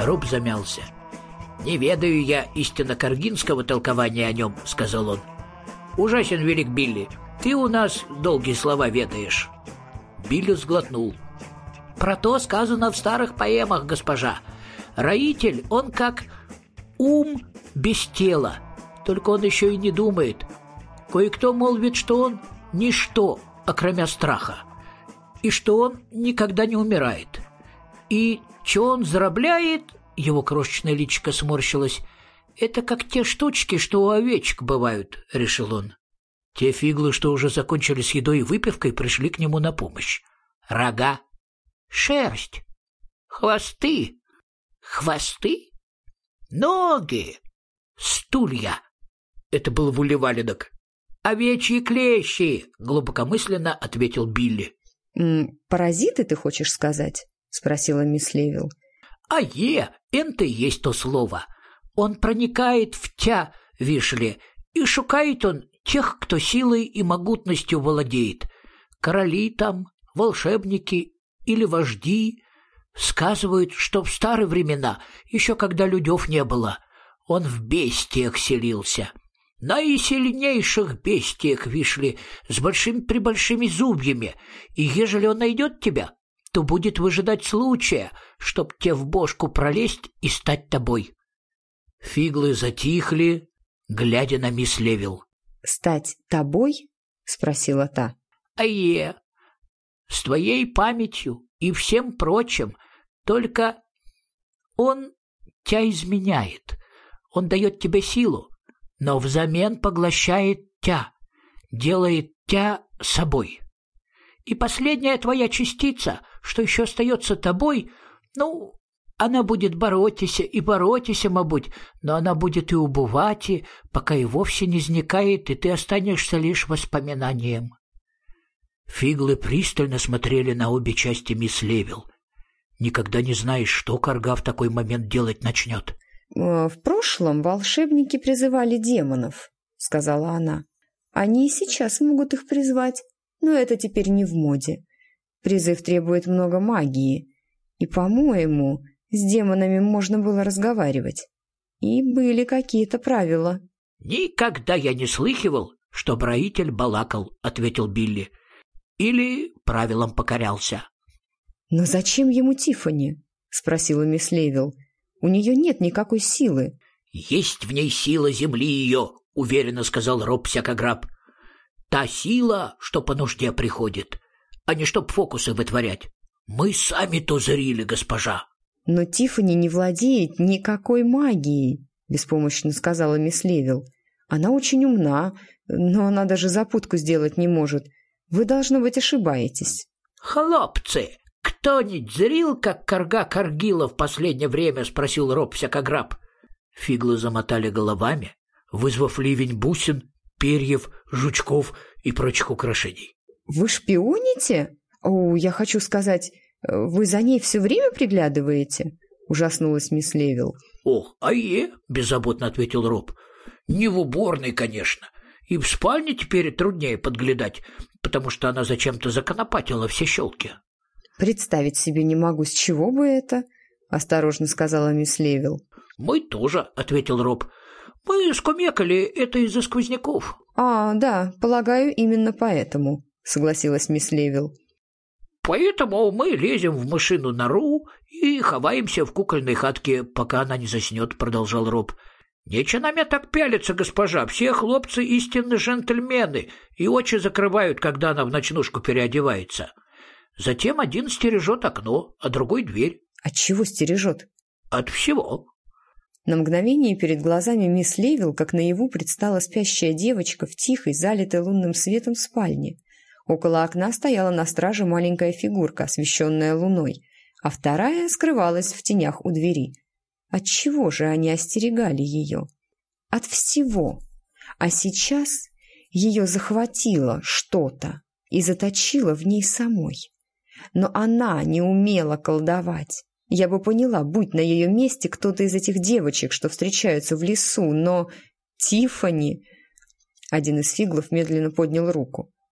Роб замялся. «Не ведаю я истинно каргинского толкования о нем», — сказал он. «Ужасен велик Билли. Ты у нас долгие слова ведаешь». Билли сглотнул. «Про то сказано в старых поэмах, госпожа. Роитель, он как ум без тела, только он еще и не думает. Кое-кто молвит, что он ничто, окромя страха, и что он никогда не умирает. И что он зарабляет...» Его крошечное личико сморщилось. «Это как те штучки, что у овечек бывают», — решил он. Те фиглы, что уже закончили с едой и выпивкой, пришли к нему на помощь. Рога, шерсть, хвосты, ноги, стулья. Это был вулли-валенок. «Овечьи клещи», — глубокомысленно ответил Билли. «Паразиты, ты хочешь сказать?» — спросила мисс Левил. Это и есть то слово. Он проникает в тя, вишли, и шукает он тех, кто силой и могутностью владеет. Короли там, волшебники или вожди. Сказывают, что в старые времена, еще когда людев не было, он в бестиях селился. Наисильнейших бестиях, вишли, с большими-пребольшими зубьями, и ежели он найдет тебя, то будет выжидать случая, чтоб те в бошку пролезть и стать тобой. Фиглы затихли, глядя на мисс Левил. «Стать тобой?» — спросила та. С твоей памятью и всем прочим, только он тебя изменяет. Он дает тебе силу, но взамен поглощает тебя, делает тебя собой. И последняя твоя частица, что еще остается тобой, она будет боротися, мабуть, но она будет и убывать, пока и вовсе не зникает, и ты останешься лишь воспоминанием. Фиглы пристально смотрели на обе части мисс Левил. Никогда не знаешь, что карга в такой момент делать начнет. «В прошлом волшебники призывали демонов», — сказала она. «Они и сейчас могут их призвать, но это теперь не в моде. Призыв требует много магии, и, по-моему, с демонами можно было разговаривать. И были какие-то правила». «Никогда я не слыхивал, что роитель балакал», — ответил Билли. «Или правилам покорялся». «Но зачем ему Тиффани?» — спросила мисс Левил. «У нее нет никакой силы». «Есть в ней сила земли ее», — уверенно сказал Роб Всякограб. «Та сила, что по нужде приходит, а не чтоб фокусы вытворять. Мы сами то зрили, госпожа». «Но Тиффани не владеет никакой магией», — беспомощно сказала мисс Левил. «Она очень умна, но она даже запутку сделать не может. Вы, должно быть, ошибаетесь». «Хлопцы, кто-нибудь зрил, как карга каргила в последнее время?» — спросил Роб Всякограб. Фиглы замотали головами, вызвав ливень бусин, перьев, жучков и прочих украшений. «Вы шпионите? Я хочу сказать, вы за ней все время приглядываете?» — ужаснулась мисс Левил. Беззаботно ответил Роб. «Не в уборной, конечно. И в спальне теперь труднее подглядать, потому что она зачем-то законопатила все щелки». «Представить себе не могу, с чего бы это?» — осторожно сказала мисс Левил. «Мы тоже», — ответил Роб. «Мы скумекали это из-за сквозняков». Да, полагаю, именно поэтому», — согласилась мисс Левил. «Поэтому мы лезем в мышиную нору и ховаемся в кукольной хатке, пока она не заснет», — продолжал Роб. «Нечего нами так пялиться, госпожа. Все хлопцы истинные джентльмены и очи закрывают, когда она в ночнушку переодевается. Затем один стережет окно, а другой дверь». «От чего стережет?» «От всего». На мгновение перед глазами мисс Левил, как наяву, предстала спящая девочка в тихой, залитой лунным светом спальне. Около окна стояла на страже маленькая фигурка, освещенная луной, а вторая скрывалась в тенях у двери. Отчего же они остерегали ее? От всего. А сейчас ее захватило что-то и заточило в ней самой. Но она не умела колдовать. Я бы поняла, будь на ее месте кто-то из этих девочек, что встречаются в лесу, но Тиффани... Один из фиглов медленно поднял руку.